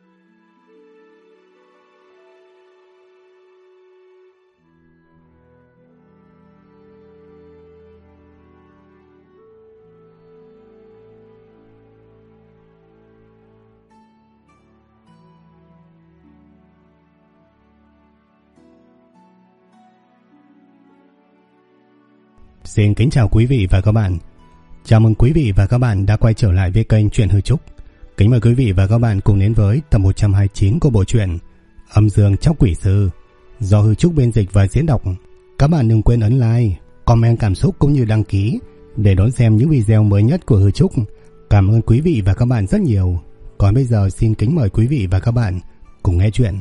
Xin kính chào quý vị và các bạn. Chào mừng quý vị và các bạn đã quay trở lại với kênh Truyện Hư Trúc. Kính mời quý vị và các bạn cùng đến với tập 129 của bộ truyện Âm Dương Chóc Quỷ Sư do Hư Trúc biên dịch và diễn đọc. Các bạn đừng quên ấn like, comment cảm xúc cũng như đăng ký để đón xem những video mới nhất của Hư Trúc. Cảm ơn quý vị và các bạn rất nhiều. Còn bây giờ xin kính mời quý vị và các bạn cùng nghe chuyện.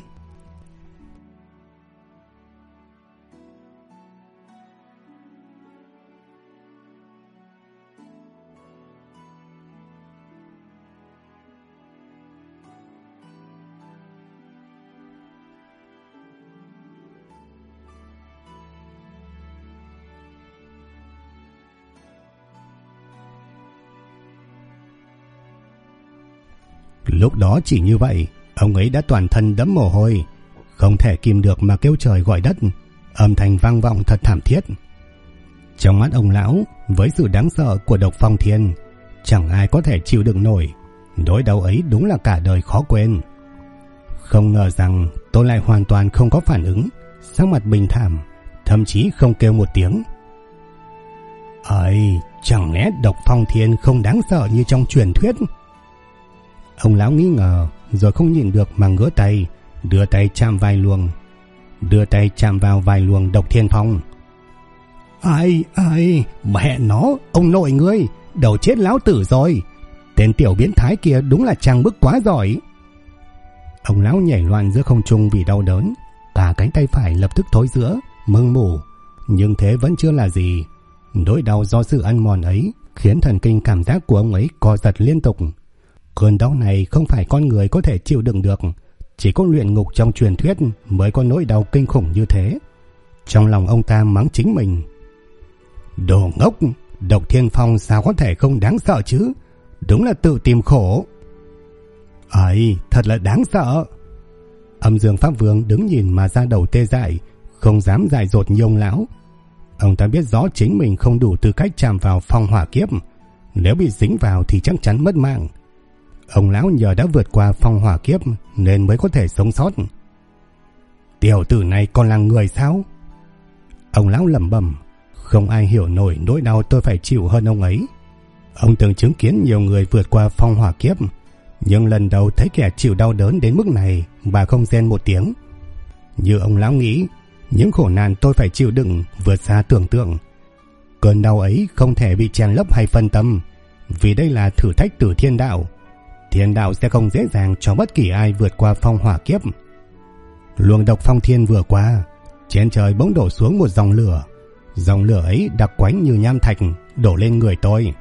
Lúc đó chỉ như vậy, ông ấy đã toàn thân đẫm mồ hôi, không thể kìm được mà kêu trời gọi đất, âm thanh vang vọng thật thảm thiết. Trong mắt ông lão, với sự đáng sợ của độc phong thiên, chẳng ai có thể chịu đựng nổi. Nỗi đau ấy đúng là cả đời khó quên. Không ngờ rằng tôi lại hoàn toàn không có phản ứng, sắc mặt bình thản, thậm chí không kêu một tiếng. Ấy, chẳng lẽ độc phong thiên không đáng sợ như trong truyền thuyết? Ông lão nghi ngờ, rồi không nhịn được mà ngửa tay, đưa tay chạm vào vài luồng độc thiên phong. Ai, mẹ nó, ông nội ngươi, đầu chết lão tử rồi. Tên tiểu biến thái kia đúng là trang bức quá giỏi. Ông lão nhảy loạn giữa không trung vì đau đớn, cả cánh tay phải lập tức thối rữa, mưng mủ, nhưng thế vẫn chưa là gì. Nỗi đau do sự ăn mòn ấy khiến thần kinh cảm giác của ông ấy co giật liên tục. Cơn đau này không phải con người có thể chịu đựng được, chỉ có luyện ngục trong truyền thuyết mới có nỗi đau kinh khủng như thế. Trong lòng ông ta mắng chính mình. Đồ ngốc, độc thiên phong sao có thể không đáng sợ chứ, đúng là tự tìm khổ. Ấy, thật là đáng sợ. Âm Dương Pháp Vương đứng nhìn mà da đầu tê dại, không dám dại dột như ông lão. Ông ta biết rõ chính mình không đủ tư cách chạm vào phong hỏa kiếp, nếu bị dính vào thì chắc chắn mất mạng. Ông lão nhờ đã vượt qua phong hỏa kiếp nên mới có thể sống sót. Tiểu tử này còn là người sao? Ông lão lẩm bẩm, không ai hiểu nổi nỗi đau tôi phải chịu hơn ông ấy. Ông từng chứng kiến nhiều người vượt qua phong hỏa kiếp, nhưng lần đầu thấy kẻ chịu đau đớn đến mức này và không rên một tiếng. Như ông lão nghĩ, những khổ nạn tôi phải chịu đựng vượt xa tưởng tượng. Cơn đau ấy không thể bị chen lấp hay phân tâm, vì đây là thử thách từ thiên đạo. Thiên đạo sẽ không dễ dàng cho bất kỳ ai vượt qua phong hỏa kiếp. Luồng độc phong thiên vừa qua, trên trời bỗng đổ xuống một dòng lửa. Dòng lửa ấy đặc quánh như nham thạch đổ lên người tôi.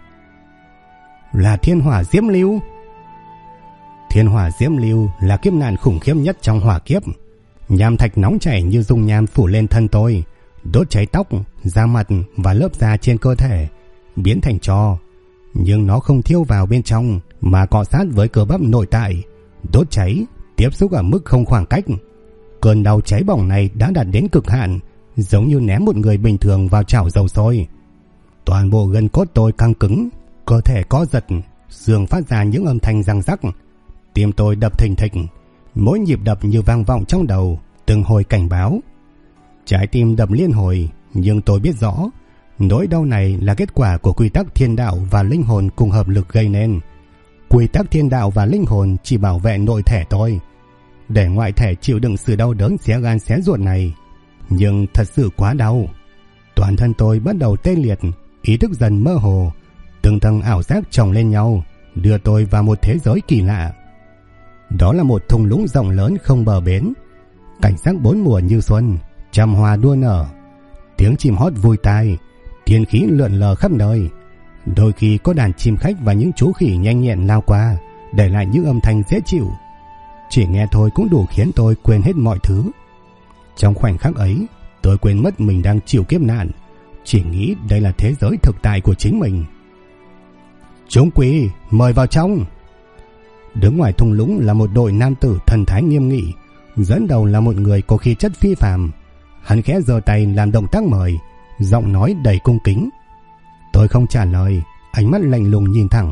Là thiên hỏa diễm lưu. Thiên hỏa diễm lưu là kiếp nạn khủng khiếp nhất trong hỏa kiếp. Nham thạch nóng chảy như dung nham phủ lên thân tôi, đốt cháy tóc, da mặt và lớp da trên cơ thể, biến thành tro. Nhưng nó không thiêu vào bên trong mà cọ sát với cơ bắp nội tại, đốt cháy, tiếp xúc ở mức không khoảng cách. Cơn đau cháy bỏng này đã đạt đến cực hạn, giống như ném một người bình thường vào chảo dầu sôi. Toàn bộ gân cốt tôi căng cứng, cơ thể co giật, xương phát ra những âm thanh răng rắc. Tim tôi đập thình thịch, mỗi nhịp đập như vang vọng trong đầu, từng hồi cảnh báo. Trái tim đập liên hồi, nhưng tôi biết rõ nỗi đau này là kết quả của quy tắc thiên đạo và linh hồn cùng hợp lực gây nên. Quy tắc thiên đạo và linh hồn chỉ bảo vệ nội thể tôi, để ngoại thể chịu đựng sự đau đớn xé gan xé ruột này. Nhưng thật sự quá đau. Toàn thân tôi bắt đầu tê liệt, ý thức dần mơ hồ, từng tầng ảo giác chồng lên nhau, đưa tôi vào một thế giới kỳ lạ. Đó là một thung lũng rộng lớn không bờ bến, cảnh sắc bốn mùa như xuân, trăm hoa đua nở, tiếng chim hót vui tai, thiên khí lượn lờ khắp nơi. Đôi khi có đàn chim khách và những chú khỉ nhanh nhẹn lao qua, để lại những âm thanh dễ chịu. Chỉ nghe thôi cũng đủ khiến tôi quên hết mọi thứ. Trong khoảnh khắc ấy, tôi quên mất mình đang chịu kiếp nạn, chỉ nghĩ đây là thế giới thực tại của chính mình. Chúng quỷ, mời vào trong. Đứng ngoài thung lũng là một đội nam tử thần thái nghiêm nghị, dẫn đầu là một người có khí chất phi phàm. Hắn khẽ giơ tay làm động tác mời, giọng nói đầy cung kính. Tôi không trả lời, ánh mắt lạnh lùng nhìn thẳng.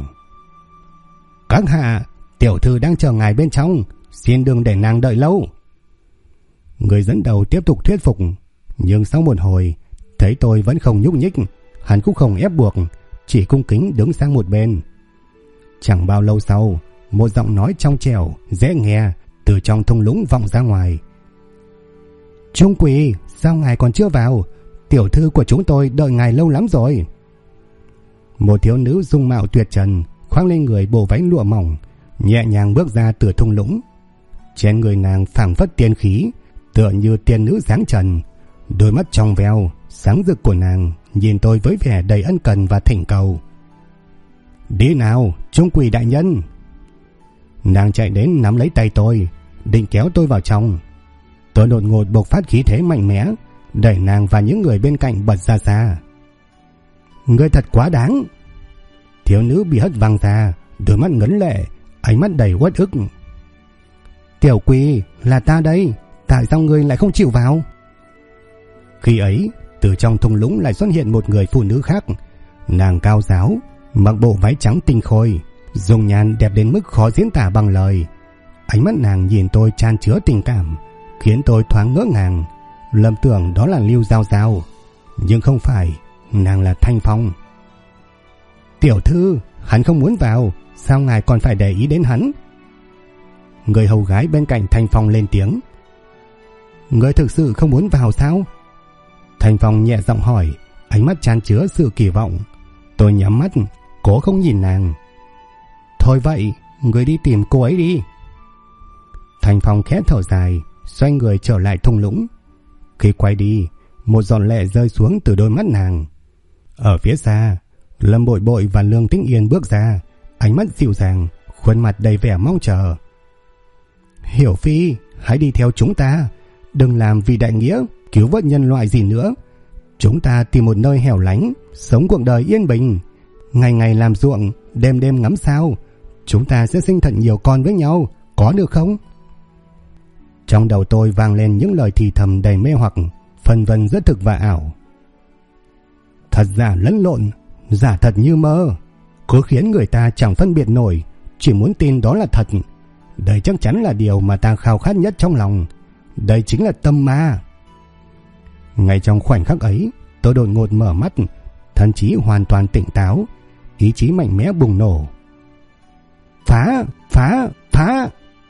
Các hạ, tiểu thư đang chờ ngài bên trong, xin đừng để nàng đợi lâu. Người dẫn đầu tiếp tục thuyết phục, nhưng sau một hồi thấy tôi vẫn không nhúc nhích, hắn cũng không ép buộc, chỉ cung kính đứng sang một bên. Chẳng bao lâu sau, một giọng nói trong trẻo dễ nghe từ trong thung lũng vọng ra ngoài. Trung Quỳ, sao ngài còn chưa vào? Tiểu thư của chúng tôi đợi ngài lâu lắm rồi. Một thiếu nữ dung mạo tuyệt trần, khoác lên người bộ váy lụa mỏng, nhẹ nhàng bước ra từ thung lũng. Trên người nàng phảng phất tiên khí, tựa như tiên nữ dáng trần. Đôi mắt trong veo, sáng rực của nàng nhìn tôi với vẻ đầy ân cần và thỉnh cầu. Đi nào, Trung Quỳ đại nhân. Nàng chạy đến nắm lấy tay tôi, định kéo tôi vào trong. Tôi đột ngột bộc phát khí thế mạnh mẽ, đẩy nàng và những người bên cạnh bật ra xa. Ngươi thật quá đáng. Thiếu nữ bị hất văng ra, đôi mắt ngấn lệ, ánh mắt đầy uất ức. Tiểu Quỳ, là ta đây, tại sao ngươi lại không chịu vào? Khi ấy, từ trong thung lũng lại xuất hiện một người phụ nữ khác. Nàng cao ráo, mặc bộ váy trắng tinh khôi, dung nhan đẹp đến mức khó diễn tả bằng lời. Ánh mắt nàng nhìn tôi chan chứa tình cảm, khiến tôi thoáng ngỡ ngàng, lầm tưởng đó là Lưu Giao Giao, nhưng không phải, nàng là Thanh Phong. Tiểu thư, hắn không muốn vào, sao ngài còn phải để ý đến hắn? Người hầu gái bên cạnh Thanh Phong lên tiếng. Ngươi thực sự không muốn vào sao? Thanh Phong nhẹ giọng hỏi, ánh mắt chan chứa sự kỳ vọng. Tôi nhắm mắt, cố không nhìn nàng. Thôi vậy, ngươi đi tìm cô ấy đi. Thanh Phong khẽ thở dài, xoay người trở lại thung lũng. Khi quay đi, một giọt lệ rơi xuống từ đôi mắt nàng. Ở phía xa, Lâm Bội Bội và Lương Tĩnh Yên bước ra, ánh mắt dịu dàng, khuôn mặt đầy vẻ mong chờ. Hiểu Phi, hãy đi theo chúng ta, đừng làm vì đại nghĩa cứu vớt nhân loại gì nữa. Chúng ta tìm một nơi hẻo lánh, sống cuộc đời yên bình, ngày ngày làm ruộng, đêm đêm ngắm sao. Chúng ta sẽ sinh thật nhiều con với nhau, có được không? Trong đầu tôi vang lên những lời thì thầm đầy mê hoặc, phân vân rất thực và ảo. Thật giả lẫn lộn, giả thật như mơ, cứ khiến người ta chẳng phân biệt nổi, chỉ muốn tin đó là thật. Đây chắc chắn là điều mà ta khao khát nhất trong lòng. Đây chính là tâm ma. Ngay trong khoảnh khắc ấy, tôi đột ngột mở mắt, thân trí hoàn toàn tỉnh táo, ý chí mạnh mẽ bùng nổ. Phá! Phá! Phá!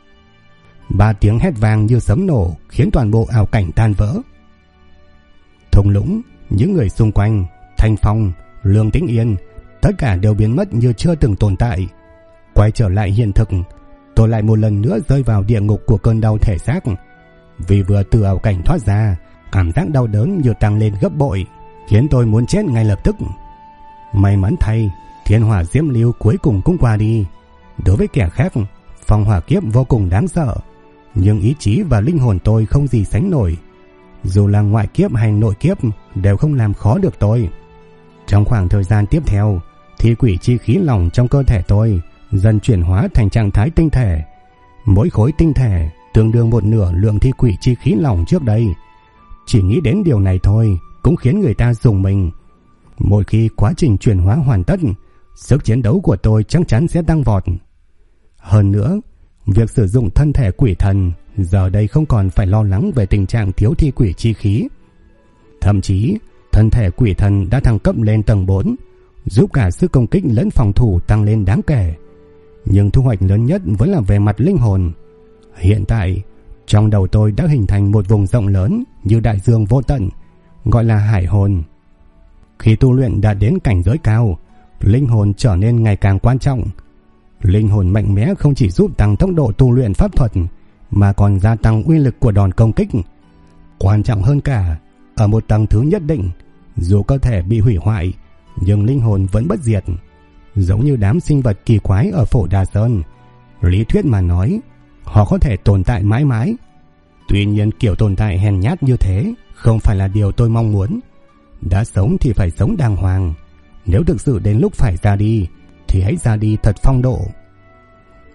3 tiếng hét vang như sấm nổ khiến toàn bộ ảo cảnh tan vỡ. Thung lũng, những người xung quanh, Thanh Phong, Lương Tĩnh Yên, tất cả đều biến mất như chưa từng tồn tại. Quay trở lại hiện thực, tôi lại một lần nữa rơi vào địa ngục của cơn đau thể xác. Vì vừa từ ảo cảnh thoát ra, cảm giác đau đớn như tăng lên gấp bội, khiến tôi muốn chết ngay lập tức. May mắn thay, thiên hỏa diễm lưu cuối cùng cũng qua đi. Đối với kẻ khác, phong hỏa kiếp vô cùng đáng sợ, nhưng ý chí và linh hồn tôi không gì sánh nổi. Dù là ngoại kiếp hay nội kiếp đều không làm khó được tôi. Trong khoảng thời gian tiếp theo, thi quỷ chi khí lỏng trong cơ thể tôi dần chuyển hóa thành trạng thái tinh thể. Mỗi khối tinh thể tương đương một nửa lượng thi quỷ chi khí lỏng trước đây. Chỉ nghĩ đến điều này thôi cũng khiến người ta rùng mình. Mỗi khi quá trình chuyển hóa hoàn tất, sức chiến đấu của tôi chắc chắn sẽ tăng vọt. Hơn nữa, việc sử dụng thân thể quỷ thần giờ đây không còn phải lo lắng về tình trạng thiếu thi quỷ chi khí. Thậm chí, thân thể quỷ thần đã thăng cấp lên tầng 4, giúp cả sức công kích lẫn phòng thủ tăng lên đáng kể. Nhưng thu hoạch lớn nhất vẫn là về mặt linh hồn. Hiện tại, trong đầu tôi đã hình thành một vùng rộng lớn như đại dương vô tận, gọi là hải hồn. Khi tu luyện đã đến cảnh giới cao, linh hồn trở nên ngày càng quan trọng. Linh hồn mạnh mẽ không chỉ giúp tăng tốc độ tu luyện pháp thuật, mà còn gia tăng uy lực của đòn công kích. Quan trọng hơn cả, ở một tầng thứ nhất định, dù cơ thể bị hủy hoại, nhưng linh hồn vẫn bất diệt. Giống như đám sinh vật kỳ quái ở Phổ Đà Sơn, lý thuyết mà nói, họ có thể tồn tại mãi mãi. Tuy nhiên kiểu tồn tại hèn nhát như thế không phải là điều tôi mong muốn. Đã sống thì phải sống đàng hoàng. Nếu thực sự đến lúc phải ra đi, thì hãy ra đi thật phong độ.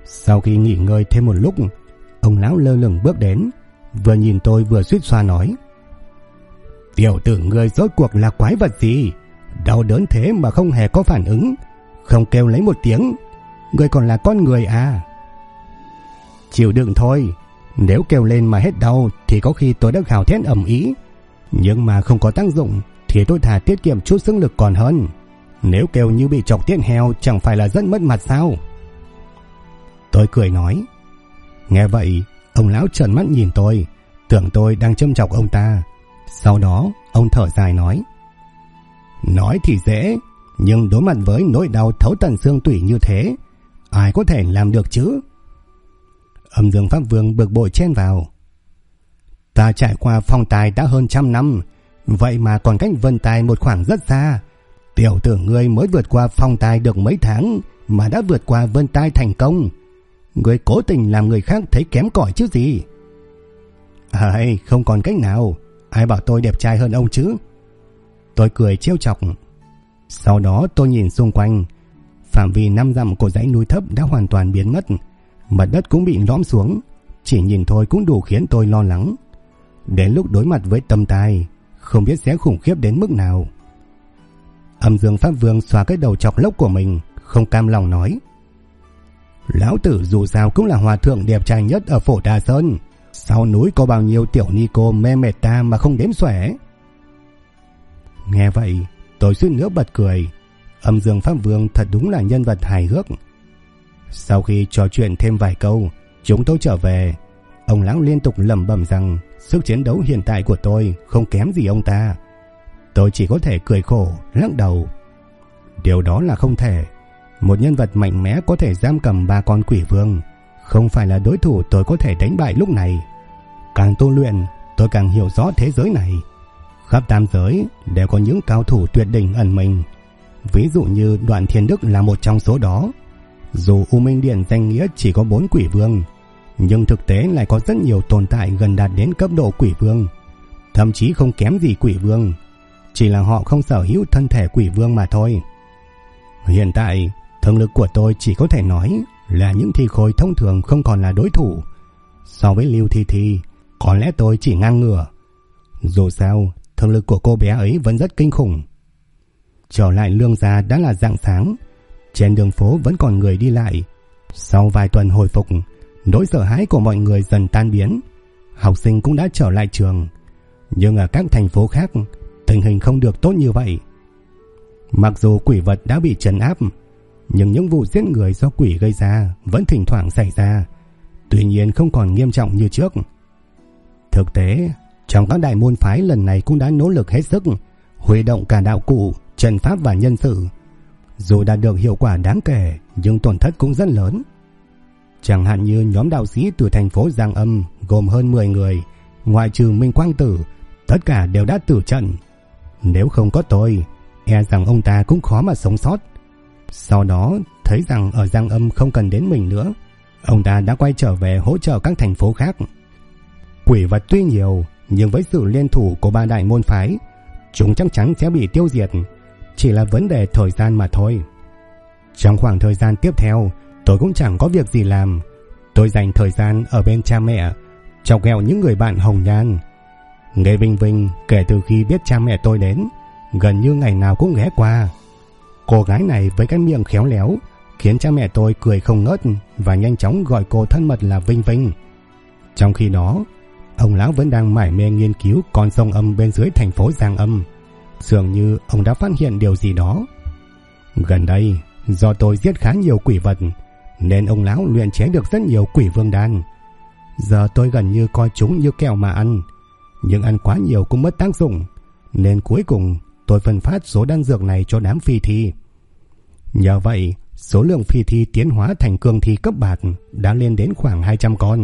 Sau khi nghỉ ngơi thêm một lúc, ông lão lơ lửng bước đến, vừa nhìn tôi vừa suýt xoa nói: "Tiểu tử ngươi rốt cuộc là quái vật gì? Đau đớn thế mà không hề có phản ứng, không kêu lấy một tiếng, ngươi còn là con người à?" "Chịu đựng thôi, nếu kêu lên mà hết đau thì có khi tôi đã gào thét ầm ĩ, nhưng mà không có tác dụng thì tôi thà tiết kiệm chút sức lực còn hơn. Nếu kêu như bị chọc tiết heo chẳng phải là rất mất mặt sao?" Tôi cười nói. Nghe vậy, ông lão trợn mắt nhìn tôi, tưởng tôi đang châm chọc ông ta. Sau đó, ông thở dài nói: "Nói thì dễ, nhưng đối mặt với nỗi đau thấu tận xương tủy như thế, ai có thể làm được chứ?" Âm Dương Pháp Vương bực bội chen vào: "Ta trải qua phong tài đã hơn 100 năm, vậy mà còn cách vân tài một khoảng rất xa. Tiểu tử ngươi mới vượt qua phong tài được mấy tháng mà đã vượt qua vân tài thành công. Ngươi cố tình làm người khác thấy kém cỏi chứ gì?" Không còn cách nào, ai bảo tôi đẹp trai hơn ông chứ?" Tôi cười trêu chọc. Sau đó tôi nhìn xung quanh, phạm vi 5 dặm của dãy núi thấp đã hoàn toàn biến mất, mặt đất cũng bị lõm xuống, chỉ nhìn thôi cũng đủ khiến tôi lo lắng. Đến lúc đối mặt với tâm tai, không biết sẽ khủng khiếp đến mức nào. Âm Dương Pháp Vương xoa cái đầu chọc lốc của mình, không cam lòng nói: "Lão tử dù sao cũng là hòa thượng đẹp trai nhất ở Phổ Đà Sơn, sau núi có bao nhiêu tiểu ni cô mê mệt ta mà không đếm xuể." Nghe vậy, tôi suýt nữa bật cười. Âm Dương Pháp Vương thật đúng là nhân vật hài hước. Sau khi trò chuyện thêm vài câu, chúng tôi trở về. Ông lão liên tục lẩm bẩm rằng sức chiến đấu hiện tại của tôi không kém gì ông ta. Tôi chỉ có thể cười khổ, lắc đầu. Điều đó là không thể. Một nhân vật mạnh mẽ có thể giam cầm 3 con quỷ vương, không phải là đối thủ tôi có thể đánh bại lúc này. Càng tu luyện, tôi càng hiểu rõ thế giới này. Khắp tam giới đều có những cao thủ tuyệt đỉnh ẩn mình. Ví dụ như Đoạn Thiên Đức là một trong số đó. Dù U Minh Điện danh nghĩa chỉ có 4 quỷ vương, nhưng thực tế lại có rất nhiều tồn tại gần đạt đến cấp độ quỷ vương, thậm chí không kém gì quỷ vương, chỉ là họ không sở hữu thân thể quỷ vương mà thôi. Hiện tại, thực lực của tôi chỉ có thể nói là những thi khôi thông thường không còn là đối thủ. So với Lưu Thi Thi, có lẽ tôi chỉ ngang ngửa. Dù sao, thực lực của cô bé ấy vẫn rất kinh khủng. Trở lại Lương gia đã là rạng sáng. Trên đường phố vẫn còn người đi lại. Sau vài tuần hồi phục, nỗi sợ hãi của mọi người dần tan biến. Học sinh cũng đã trở lại trường. Nhưng ở các thành phố khác, tình hình không được tốt như vậy. Mặc dù quỷ vật đã bị trấn áp, nhưng những vụ giết người do quỷ gây ra vẫn thỉnh thoảng xảy ra, tuy nhiên không còn nghiêm trọng như trước. Thực tế, trong các đại môn phái lần này cũng đã nỗ lực hết sức, huy động cả đạo cụ, trận pháp và nhân sự. Dù đạt được hiệu quả đáng kể, nhưng tổn thất cũng rất lớn. Chẳng hạn như nhóm đạo sĩ từ thành phố Giang Âm gồm hơn 10 người, ngoại trừ Minh Quang Tử, tất cả đều đã tử trận. Nếu không có tôi, e rằng ông ta cũng khó mà sống sót. Sau đó, thấy rằng ở Giang Âm không cần đến mình nữa, ông ta đã quay trở về hỗ trợ các thành phố khác. Quỷ vật tuy nhiều, nhưng với sự liên thủ của 3 đại môn phái, chúng chắc chắn sẽ bị tiêu diệt, chỉ là vấn đề thời gian mà thôi. Trong khoảng thời gian tiếp theo, tôi cũng chẳng có việc gì làm. Tôi dành thời gian ở bên cha mẹ, chọc ghẹo những người bạn hồng nhan. Nghe Vinh Vinh kể từ khi biết cha mẹ tôi đến, gần như ngày nào cũng ghé qua. Cô gái này với cái miệng khéo léo khiến cha mẹ tôi cười không ngớt và nhanh chóng gọi cô thân mật là Vinh Vinh. Trong khi đó, ông lão vẫn đang mải mê nghiên cứu con sông Âm bên dưới thành phố Giang Âm. Dường như ông đã phát hiện điều gì đó. Gần đây, do tôi giết khá nhiều quỷ vật, nên ông lão luyện chế được rất nhiều quỷ vương đan. Giờ tôi gần như coi chúng như kẹo mà ăn, nhưng ăn quá nhiều cũng mất tác dụng, nên cuối cùng tôi phân phát số đan dược này cho đám phi thi. Nhờ vậy, số lượng phi thi tiến hóa thành cương thi cấp bạt đã lên đến khoảng 200 con.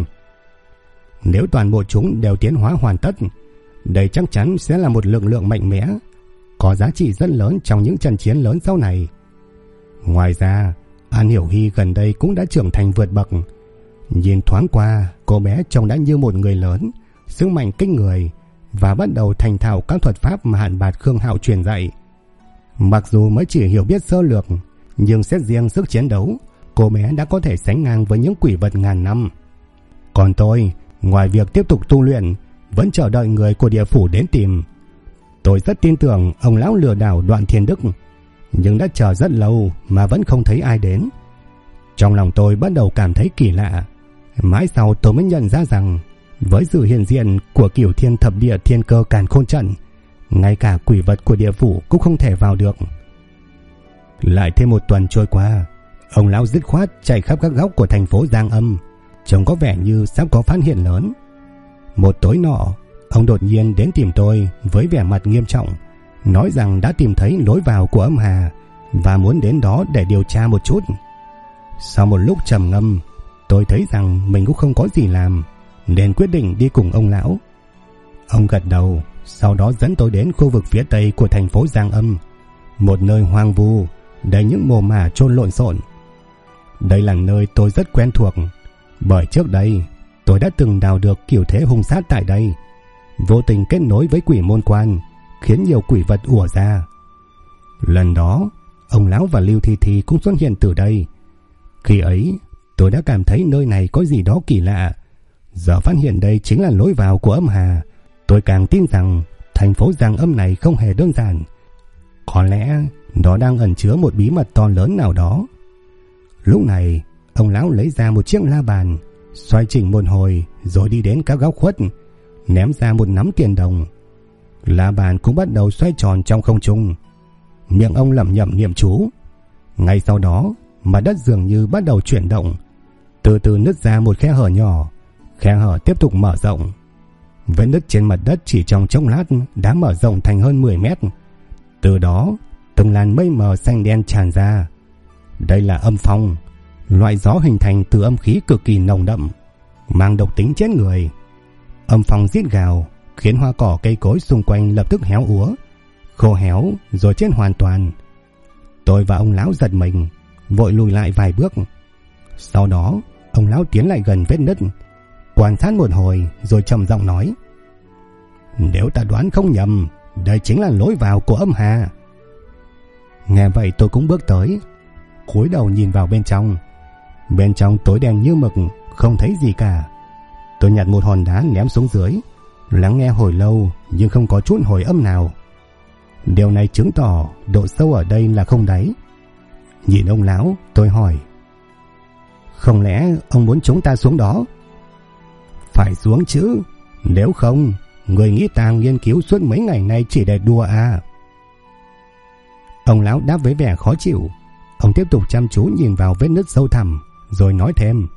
Nếu toàn bộ chúng đều tiến hóa hoàn tất, đây chắc chắn sẽ là một lực lượng mạnh mẽ, có giá trị rất lớn trong những trận chiến lớn sau này. Ngoài ra, An Hiểu Hy gần đây cũng đã trưởng thành vượt bậc. Nhìn thoáng qua, cô bé trông đã như một người lớn, sức mạnh kinh người, và bắt đầu thành thạo các thuật pháp mà Hạn Bạt Khương Hạo truyền dạy. Mặc dù mới chỉ hiểu biết sơ lược, nhưng xét riêng sức chiến đấu, cô bé đã có thể sánh ngang với những quỷ vật ngàn năm. Còn tôi, ngoài việc tiếp tục tu luyện, vẫn chờ đợi người của địa phủ đến tìm. Tôi rất tin tưởng ông lão lừa đảo Đoạn Thiên Đức, nhưng đã chờ rất lâu mà vẫn không thấy ai đến. Trong lòng tôi bắt đầu cảm thấy kỳ lạ. Mãi sau tôi mới nhận ra rằng với sự hiện diện của Cửu Thiên Thập Địa Thiên Cơ Càn Khôn Trận, ngay cả quỷ vật của địa phủ cũng không thể vào được. Lại thêm một tuần trôi qua, ông lão dứt khoát chạy khắp các góc của thành phố Giang Âm, trông có vẻ như sắp có phát hiện lớn. Một tối nọ, ông đột nhiên đến tìm tôi với vẻ mặt nghiêm trọng, nói rằng đã tìm thấy lối vào của âm hà và muốn đến đó để điều tra một chút. Sau một lúc trầm ngâm, tôi thấy rằng mình cũng không có gì làm, nên quyết định đi cùng ông lão. Ông gật đầu, sau đó dẫn tôi đến khu vực phía tây của thành phố Giang Âm, một nơi hoang vu, đầy những mồ mả chôn lộn xộn. Đây là nơi tôi rất quen thuộc, bởi trước đây tôi đã từng đào được cửu thế hung sát tại đây, vô tình kết nối với quỷ môn quan, khiến nhiều quỷ vật ùa ra. Lần đó, ông lão và Lưu Thi Thi cũng xuất hiện từ đây. Khi ấy, tôi đã cảm thấy nơi này có gì đó kỳ lạ. Giờ phát hiện đây chính là lối vào của âm hà, tôi càng tin rằng thành phố Giang Âm này không hề đơn giản. Có lẽ nó đang ẩn chứa một bí mật to lớn nào đó. Lúc này, ông lão lấy ra một chiếc la bàn, xoay chỉnh một hồi rồi đi đến các góc khuất, ném ra một nắm tiền đồng. La bàn cũng bắt đầu xoay tròn trong không trung. Miệng ông lẩm nhẩm niệm chú. Ngay sau đó, mặt đất dường như bắt đầu chuyển động, từ từ nứt ra một khe hở nhỏ. Khe hở tiếp tục mở rộng. Vết nứt trên mặt đất chỉ trong chốc lát đã mở rộng thành hơn 10 mét. Từ đó, từng làn mây mờ xanh đen tràn ra. Đây là âm phong, loại gió hình thành từ âm khí cực kỳ nồng đậm, mang độc tính chết người. Âm phong rít gào, khiến hoa cỏ cây cối xung quanh lập tức héo úa, khô héo rồi chết hoàn toàn. Tôi và ông lão giật mình, vội lùi lại vài bước. Sau đó, ông lão tiến lại gần vết nứt, quan sát một hồi rồi trầm giọng nói: "Nếu ta đoán không nhầm, đây chính là lối vào của âm hà." Nghe vậy tôi cũng bước tới, cúi đầu nhìn vào bên trong. Bên trong tối đen như mực, không thấy gì cả. Tôi nhặt một hòn đá ném xuống dưới, lắng nghe hồi lâu nhưng không có chút hồi âm nào. Điều này chứng tỏ độ sâu ở đây là không đáy. Nhìn ông lão, tôi hỏi: "Không lẽ ông muốn chúng ta xuống đó?" "Phải xuống chứ, nếu không, người nghĩ ta nghiên cứu suốt mấy ngày nay chỉ để đùa à?" Ông lão đáp với vẻ khó chịu. Ông tiếp tục chăm chú nhìn vào vết nứt sâu thẳm, rồi nói thêm: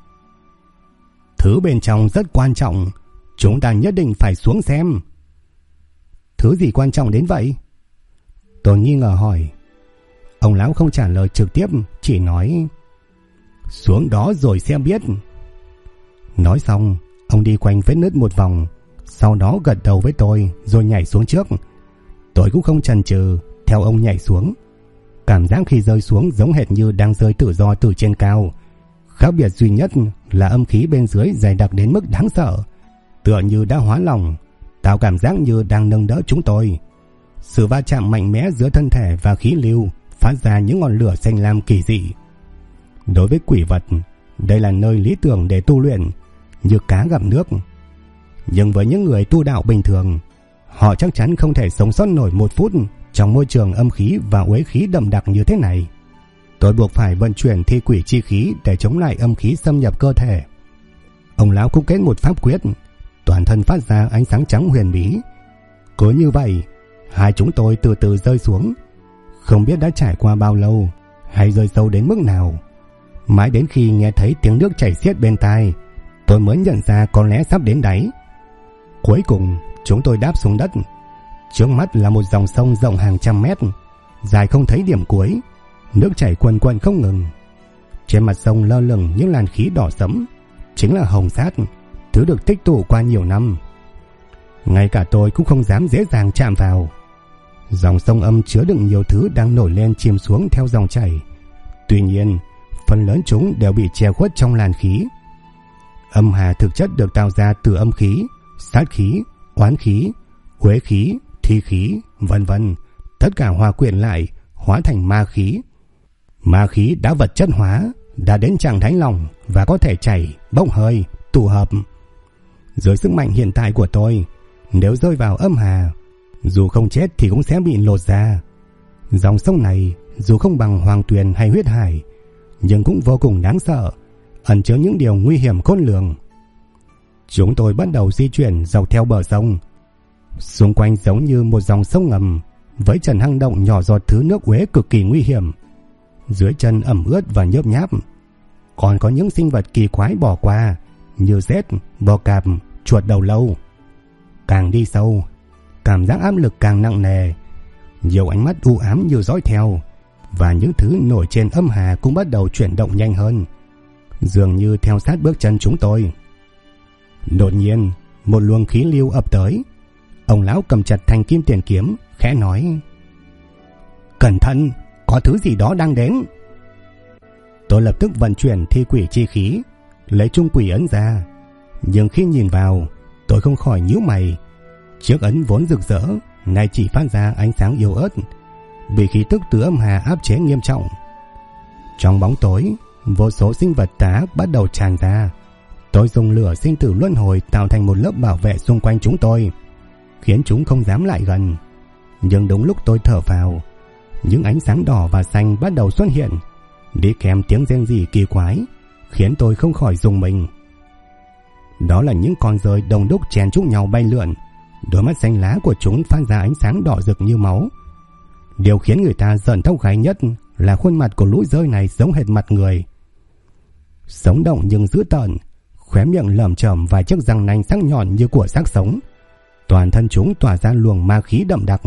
"Thứ bên trong rất quan trọng, chúng ta nhất định phải xuống xem." "Thứ gì quan trọng đến vậy?" Tôi nghi ngờ hỏi. Ông lão không trả lời trực tiếp, chỉ nói: "Xuống đó rồi sẽ biết." Nói xong, ông đi quanh vết nứt một vòng, sau đó gật đầu với tôi rồi nhảy xuống trước. Tôi cũng không chần chừ, theo ông nhảy xuống. Cảm giác khi rơi xuống giống hệt như đang rơi tự do từ trên cao. Khác biệt duy nhất là âm khí bên dưới dày đặc đến mức đáng sợ, tựa như đã hóa lỏng, tạo cảm giác như đang nâng đỡ chúng tôi. Sự va chạm mạnh mẽ giữa thân thể và khí lưu phát ra những ngọn lửa xanh lam kỳ dị. Đối với quỷ vật, đây là nơi lý tưởng để tu luyện, như cá gặp nước. Nhưng với những người tu đạo bình thường, họ chắc chắn không thể sống sót nổi một phút trong môi trường âm khí và uế khí đậm đặc như thế này. Tôi buộc phải vận chuyển thi quỷ chi khí để chống lại âm khí xâm nhập cơ thể. Ông lão cũng kết một pháp quyết, toàn thân phát ra ánh sáng trắng huyền bí. Cứ như vậy, hai chúng tôi từ từ rơi xuống. Không biết đã trải qua bao lâu, hay rơi sâu đến mức nào. Mãi đến khi nghe thấy tiếng nước chảy xiết bên tai, tôi mới nhận ra có lẽ sắp đến đáy. Cuối cùng, chúng tôi đáp xuống đất. Trước mắt là một dòng sông rộng hàng trăm mét, dài không thấy điểm cuối, nước chảy quần quần không ngừng. Trên mặt sông lơ lửng những làn khí đỏ sẫm, chính là hồng sát, thứ được tích tụ qua nhiều năm. Ngay cả tôi cũng không dám dễ dàng chạm vào. Dòng sông âm chứa đựng nhiều thứ đang nổi lên chìm xuống theo dòng chảy. Tuy nhiên, phần lớn chúng đều bị che khuất trong làn khí. Âm hà thực chất được tạo ra từ âm khí, sát khí, oán khí, uế khí, thi khí, vân vân, tất cả hòa quyện lại hóa thành ma khí. Ma khí đã vật chất hóa, đã đến trạng thái lỏng và có thể chảy, bốc hơi, tụ hợp. Dưới sức mạnh hiện tại của tôi, nếu rơi vào âm hà, dù không chết thì cũng sẽ bị lột ra. Dòng sông này dù không bằng Hoàng Tuyền hay Huyết Hải, nhưng cũng vô cùng đáng sợ, ẩn chứa những điều nguy hiểm khôn lường. Chúng tôi bắt đầu di chuyển dọc theo bờ sông. Xung quanh giống như một dòng sông ngầm, với trần hang động nhỏ giọt thứ nước uế cực kỳ nguy hiểm. Dưới chân ẩm ướt và nhớp nháp. Còn có những sinh vật kỳ quái bỏ qua, như rết, bò cạp, chuột đầu lâu. Càng đi sâu, cảm giác áp lực càng nặng nề. Nhiều ánh mắt u ám như dõi theo, và những thứ nổi trên âm hà cũng bắt đầu chuyển động nhanh hơn, dường như theo sát bước chân chúng tôi. Đột nhiên, một luồng khí lưu ập tới. Ông lão cầm chặt thanh kim tiền kiếm, khẽ nói: "Cẩn thận, có thứ gì đó đang đến." Tôi lập tức vận chuyển thi quỷ chi khí, lấy trung quỷ ấn ra. Nhưng khi nhìn vào, tôi không khỏi nhíu mày. Chiếc ấn vốn rực rỡ nay chỉ phát ra ánh sáng yếu ớt, bị khí tức từ âm hà áp chế nghiêm trọng. Trong bóng tối, vô số sinh vật tà ác bắt đầu tràn ra. Tôi dùng lửa sinh tử luân hồi tạo thành một lớp bảo vệ xung quanh chúng tôi, khiến chúng không dám lại gần. Nhưng đúng lúc tôi thở vào, những ánh sáng đỏ và xanh bắt đầu xuất hiện, đi kèm tiếng rên rỉ kỳ quái, khiến tôi không khỏi rùng mình. Đó là những con dơi đông đúc chen chúc nhau bay lượn, đôi mắt xanh lá của chúng phát ra ánh sáng đỏ rực như máu. Điều khiến người ta rợn tóc gáy nhất là khuôn mặt của lũ dơi này giống hệt mặt người, sống động nhưng dữ tợn, khóe miệng lởm chởm vài chiếc răng nanh sắc nhọn như của xác sống. Toàn thân chúng tỏa ra luồng ma khí đậm đặc.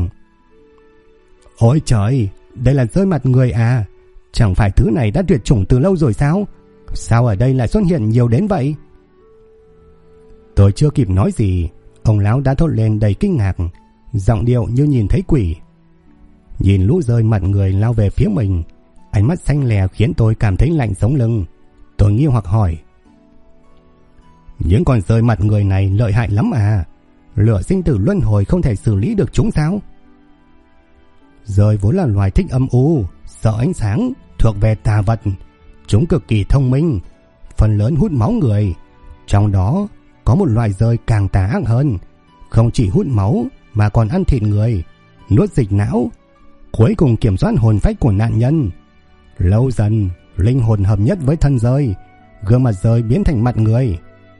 Ôi trời, đây là dơi mặt người à? Chẳng phải thứ này đã tuyệt chủng từ lâu rồi sao? Sao ở đây lại xuất hiện nhiều đến vậy? Tôi chưa kịp nói gì, ông lão đã thốt lên đầy kinh ngạc, giọng điệu như nhìn thấy quỷ. Nhìn lũ dơi mặt người lao về phía mình, ánh mắt xanh lè khiến tôi cảm thấy lạnh sống lưng. Tôi nghi hoặc hỏi: "Những con dơi mặt người này lợi hại lắm à? Lửa sinh tử luân hồi không thể xử lý được chúng sao?" Dơi vốn là loài thích âm u, sợ ánh sáng, thuộc về tà vật. Chúng cực kỳ thông minh, phần lớn hút máu người. Trong đó có một loài dơi càng tà ác hơn, không chỉ hút máu mà còn ăn thịt người, nuốt dịch não, cuối cùng kiểm soát hồn phách của nạn nhân. Lâu dần, linh hồn hợp nhất với thân dơi, gương mặt dơi biến thành mặt người.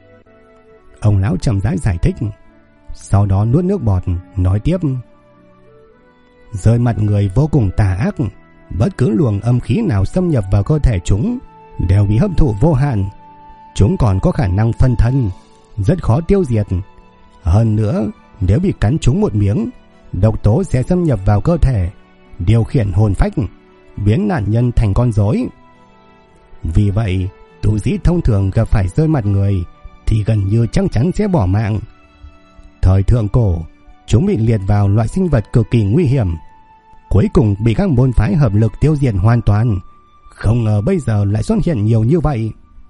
Ông lão chậm rãi giải thích, sau đó nuốt nước bọt, nói tiếp: "Dơi mặt người vô cùng tà ác, bất cứ luồng âm khí nào xâm nhập vào cơ thể chúng đều bị hấp thụ vô hạn. Chúng còn có khả năng phân thân, rất khó tiêu diệt. Hơn nữa, nếu bị cắn trúng một miếng, độc tố sẽ xâm nhập vào cơ thể, điều khiển hồn phách, biến nạn nhân thành con rối. Vì vậy, tu sĩ thông thường gặp phải dơi mặt người thì gần như chắc chắn sẽ bỏ mạng. Thời thượng cổ, chúng bị liệt vào loại sinh vật cực kỳ nguy hiểm, cuối cùng bị các môn phái hợp lực tiêu diệt hoàn toàn. Không ngờ bây giờ lại xuất hiện nhiều như vậy."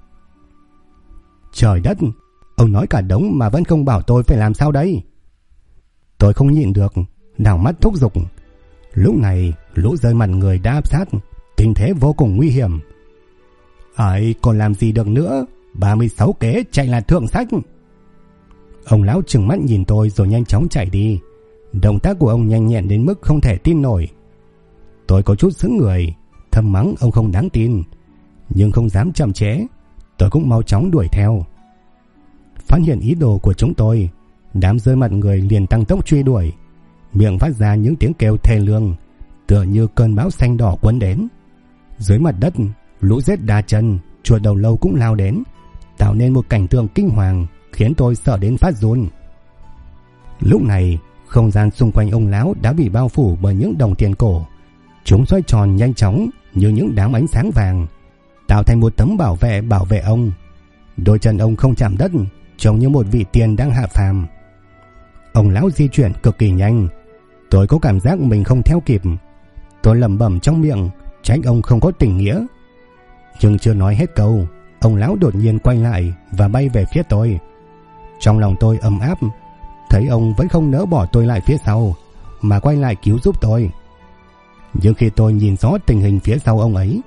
Trời đất, ông nói cả đống mà vẫn không bảo tôi phải làm sao đây? Tôi không nhịn được, đảo mắt thúc giục. Lúc này, lũ dơi mặt người đã áp sát, tình thế vô cùng nguy hiểm. "Ấy, còn làm gì được nữa, 36 kế chạy là thượng sách." Ông lão trừng mắt nhìn tôi rồi nhanh chóng chạy đi. Động tác của ông nhanh nhẹn đến mức không thể tin nổi. Tôi có chút sững người, thầm mắng ông không đáng tin, nhưng không dám chậm trễ. Tôi cũng mau chóng đuổi theo. Phát hiện ý đồ của chúng tôi, đám dơi mặt người liền tăng tốc truy đuổi, miệng phát ra những tiếng kêu thê lương, tựa như cơn bão xanh đỏ cuốn đến. Dưới mặt đất, lũ rết đa chân, chuột đầu lâu cũng lao đến, tạo nên một cảnh tượng kinh hoàng khiến tôi sợ đến phát run. Lúc này, không gian xung quanh ông lão đã bị bao phủ bởi những đồng tiền cổ. Chúng xoay tròn nhanh chóng như những đám ánh sáng vàng, tạo thành một tấm bảo vệ ông. Đôi chân ông không chạm đất, trông như một vị tiên đang hạ phàm. Ông lão di chuyển cực kỳ nhanh, tôi có cảm giác mình không theo kịp. Tôi lẩm bẩm trong miệng, trách ông không có tình nghĩa. Nhưng chưa nói hết câu, ông lão đột nhiên quay lại và bay về phía tôi. Trong lòng tôi ấm áp, thấy ông vẫn không nỡ bỏ tôi lại phía sau, mà quay lại cứu giúp tôi. Nhưng khi tôi nhìn rõ tình hình phía sau ông ấy,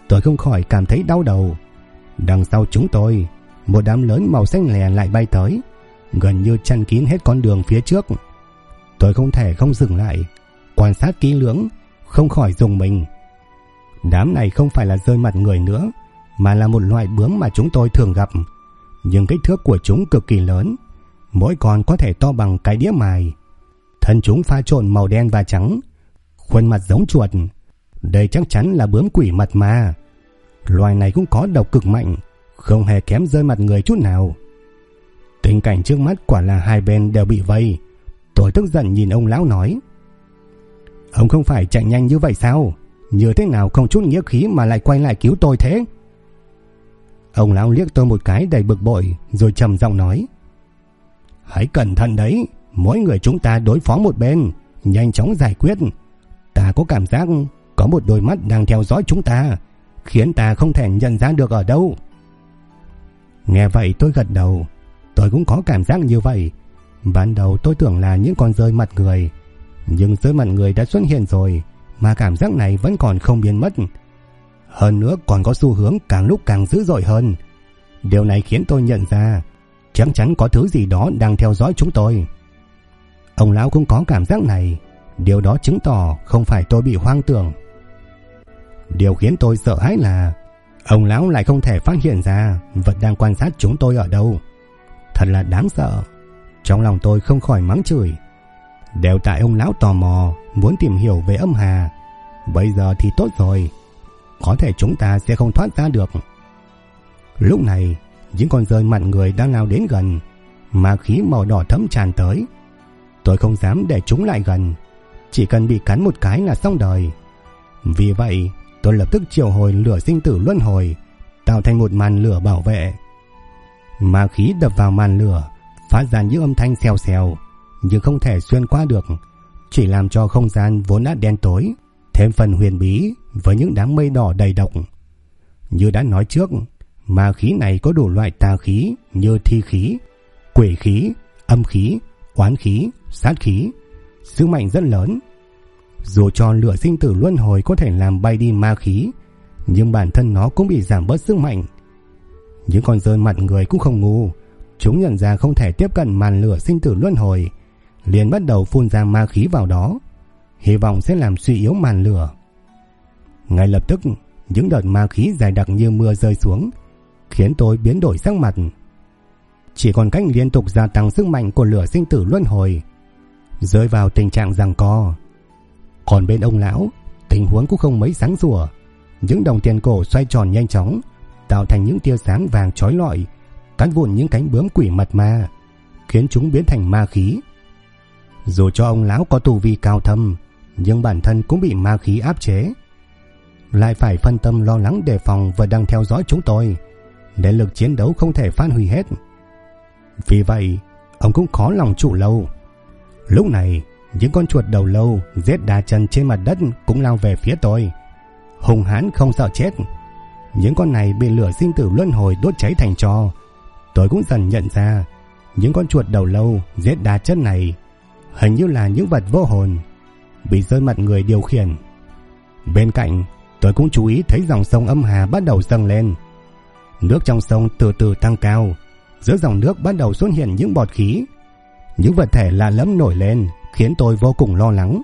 tôi không khỏi cảm thấy đau đầu. Đằng sau chúng tôi, một đám lớn màu xanh lè lại bay tới, gần như chặn kín hết con đường phía trước. Tôi không thể không dừng lại, quan sát kỹ lưỡng, không khỏi rùng mình. Đám này không phải là rơi mặt người nữa, mà là một loại bướm mà chúng tôi thường gặp, nhưng kích thước của chúng cực kỳ lớn, mỗi con có thể to bằng cái đĩa mài. Thân chúng pha trộn màu đen và trắng, khuôn mặt giống chuột. Đây chắc chắn là bướm quỷ mật ma. Loài này cũng có độc cực mạnh, không hề kém rơi mặt người chút nào. Tình cảnh trước mắt quả là hai bên đều bị vây. Tôi tức giận nhìn ông lão nói: ông không phải chạy nhanh như vậy sao? Như thế nào không chút nghĩa khí mà lại quay lại cứu tôi thế? Ông lão liếc tôi một cái đầy bực bội, rồi trầm giọng nói: hãy cẩn thận đấy, mỗi người chúng ta đối phó một bên, nhanh chóng giải quyết. Ta có cảm giác có một đôi mắt đang theo dõi chúng ta, khiến ta không thể nhận ra được ở đâu. Nghe vậy tôi gật đầu. Tôi cũng có cảm giác như vậy. Ban đầu tôi tưởng là những con rơi mặt người, nhưng rơi mặt người đã xuất hiện rồi, mà cảm giác này vẫn còn không biến mất. Hơn nữa còn có xu hướng càng lúc càng dữ dội hơn. Điều này khiến tôi nhận ra chắc chắn có thứ gì đó đang theo dõi chúng tôi. Ông lão cũng có cảm giác này. Điều đó chứng tỏ không phải tôi bị hoang tưởng. Điều khiến tôi sợ hãi là ông lão lại không thể phát hiện ra vật đang quan sát chúng tôi ở đâu. Thật là đáng sợ. Trong lòng tôi không khỏi mắng chửi. Đều tại ông lão tò mò muốn tìm hiểu về âm hà. Bây giờ thì tốt rồi, có thể chúng ta sẽ không thoát ra được. Lúc này những con rơi mặt người đang lao đến gần, ma khí màu đỏ thẫm tràn tới. Tôi không dám để chúng lại gần, chỉ cần bị cắn một cái là xong đời. Vì vậy tôi lập tức triệu hồi lửa sinh tử luân hồi, tạo thành một màn lửa bảo vệ. Ma khí đập vào màn lửa, phát ra những âm thanh xèo xèo, nhưng không thể xuyên qua được, chỉ làm cho không gian vốn đã đen tối thêm phần huyền bí với những đám mây đỏ đầy độc. Như đã nói trước, ma khí này có đủ loại tà khí như thi khí, quỷ khí, âm khí, oán khí, sát khí, sức mạnh rất lớn. Dù cho lửa sinh tử luân hồi có thể làm bay đi ma khí, nhưng bản thân nó cũng bị giảm bớt sức mạnh. Những con rơi mặt người cũng không ngu, chúng nhận ra không thể tiếp cận màn lửa sinh tử luân hồi, liền bắt đầu phun ra ma khí vào đó, hy vọng sẽ làm suy yếu màn lửa. Ngay lập tức, những đợt ma khí dày đặc như mưa rơi xuống, khiến tôi biến đổi sắc mặt. Chỉ còn cách liên tục gia tăng sức mạnh của lửa sinh tử luân hồi, rơi vào tình trạng giằng co. Còn bên ông lão, tình huống cũng không mấy sáng sủa. Những đồng tiền cổ xoay tròn nhanh chóng, tạo thành những tia sáng vàng chói lọi, cắt vụn những cánh bướm quỷ mật ma, khiến chúng biến thành ma khí. Dù cho ông lão có tu vi cao thâm, nhưng bản thân cũng bị ma khí áp chế, lại phải phân tâm lo lắng đề phòng và đang theo dõi chúng tôi, nên lực chiến đấu không thể phát huy hết. Vì vậy ông cũng khó lòng trụ lâu. Lúc này những con chuột đầu lâu giết đá chân trên mặt đất cũng lao về phía tôi, hung hãn không sợ chết. Những con này bị lửa sinh tử luân hồi đốt cháy thành tro. Tôi cũng dần nhận ra những con chuột đầu lâu giết đá chân này hình như là những vật vô hồn, bị rơi mặt người điều khiển. Bên cạnh tôi cũng chú ý thấy dòng sông âm hà bắt đầu dâng lên. Nước trong sông từ từ tăng cao, giữa dòng nước bắt đầu xuất hiện những bọt khí. Những vật thể lạ lẫm nổi lên, khiến tôi vô cùng lo lắng.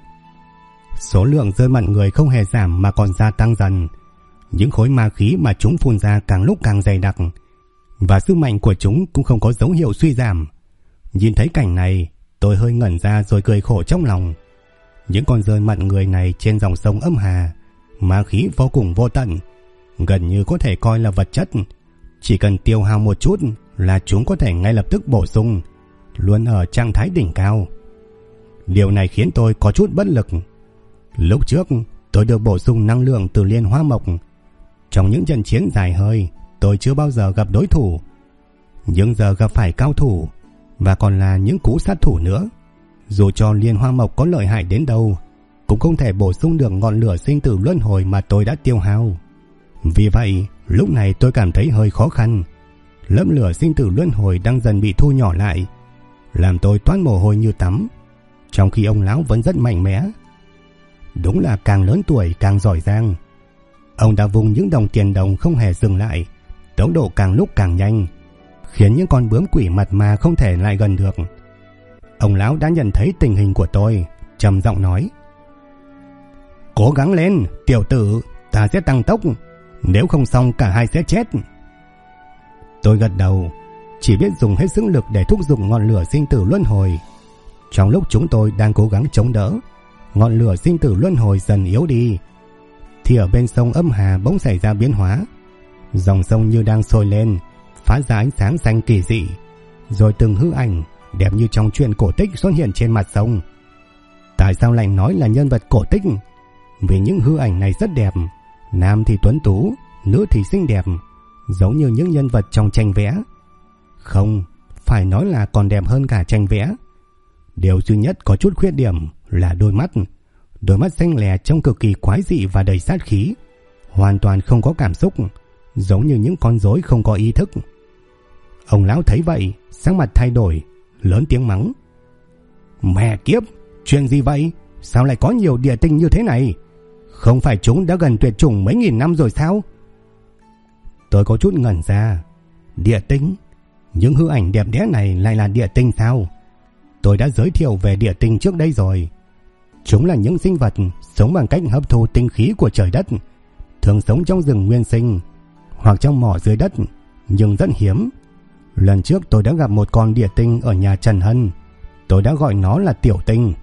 Số lượng rơi mặt người không hề giảm mà còn gia tăng dần. Những khối ma khí mà chúng phun ra càng lúc càng dày đặc, và sức mạnh của chúng cũng không có dấu hiệu suy giảm. Nhìn thấy cảnh này, tôi hơi ngẩn ra rồi cười khổ trong lòng. Những con rơi mặt người này trên dòng sông âm hà, ma khí vô cùng vô tận, gần như có thể coi là vật chất. Chỉ cần tiêu hao một chút là chúng có thể ngay lập tức bổ sung, luôn ở trạng thái đỉnh cao. Điều này khiến tôi có chút bất lực. Lúc trước tôi được bổ sung năng lượng từ liên hoa mộc. Trong những trận chiến dài hơi, tôi chưa bao giờ gặp đối thủ, nhưng giờ gặp phải cao thủ, và còn là những cú sát thủ nữa. Dù cho liên hoa mộc có lợi hại đến đâu, cũng không thể bổ sung được ngọn lửa sinh tử luân hồi mà tôi đã tiêu hao. Vì vậy lúc này tôi cảm thấy hơi khó khăn. Lớp lửa sinh tử luân hồi đang dần bị thu nhỏ lại, làm tôi toát mồ hôi như tắm, trong khi ông lão vẫn rất mạnh mẽ. Đúng là càng lớn tuổi càng giỏi giang. Ông đã vung những đồng tiền đồng không hề dừng lại, tốc độ càng lúc càng nhanh, khiến những con bướm quỷ mặt ma không thể lại gần được. Ông lão đã nhận thấy tình hình của tôi, trầm giọng nói: "Cố gắng lên, tiểu tử, ta sẽ tăng tốc, nếu không xong cả hai sẽ chết." Tôi gật đầu, chỉ biết dùng hết sức lực để thúc giục ngọn lửa sinh tử luân hồi. Trong lúc chúng tôi đang cố gắng chống đỡ, ngọn lửa sinh tử luân hồi dần yếu đi, thì ở bên sông Âm Hà bỗng xảy ra biến hóa. Dòng sông như đang sôi lên, phát ra ánh sáng xanh kỳ dị, rồi từng hư ảnh đẹp như trong truyện cổ tích xuất hiện trên mặt sông. Tại sao lại nói là nhân vật cổ tích? Vì những hư ảnh này rất đẹp, nam thì tuấn tú, nữ thì xinh đẹp, giống như những nhân vật trong tranh vẽ. Không, phải nói là còn đẹp hơn cả tranh vẽ. Điều duy nhất có chút khuyết điểm là đôi mắt. Đôi mắt xanh lè trông cực kỳ quái dị và đầy sát khí, hoàn toàn không có cảm xúc, giống như những con rối không có ý thức. Ông lão thấy vậy, sắc mặt thay đổi, lớn tiếng mắng: "Mẹ kiếp, chuyện gì vậy? Sao lại có nhiều địa tinh như thế này? Không phải chúng đã gần tuyệt chủng mấy nghìn năm rồi sao?" Tôi có chút ngẩn ra. Địa tinh? Những hư ảnh đẹp đẽ này lại là địa tinh sao? Tôi đã giới thiệu về địa tinh trước đây rồi. Chúng là những sinh vật sống bằng cách hấp thu tinh khí của trời đất, thường sống trong rừng nguyên sinh hoặc trong mỏ dưới đất, nhưng rất hiếm. Lần trước tôi đã gặp một con địa tinh ở nhà Trần Hân. Tôi đã gọi nó là tiểu tinh.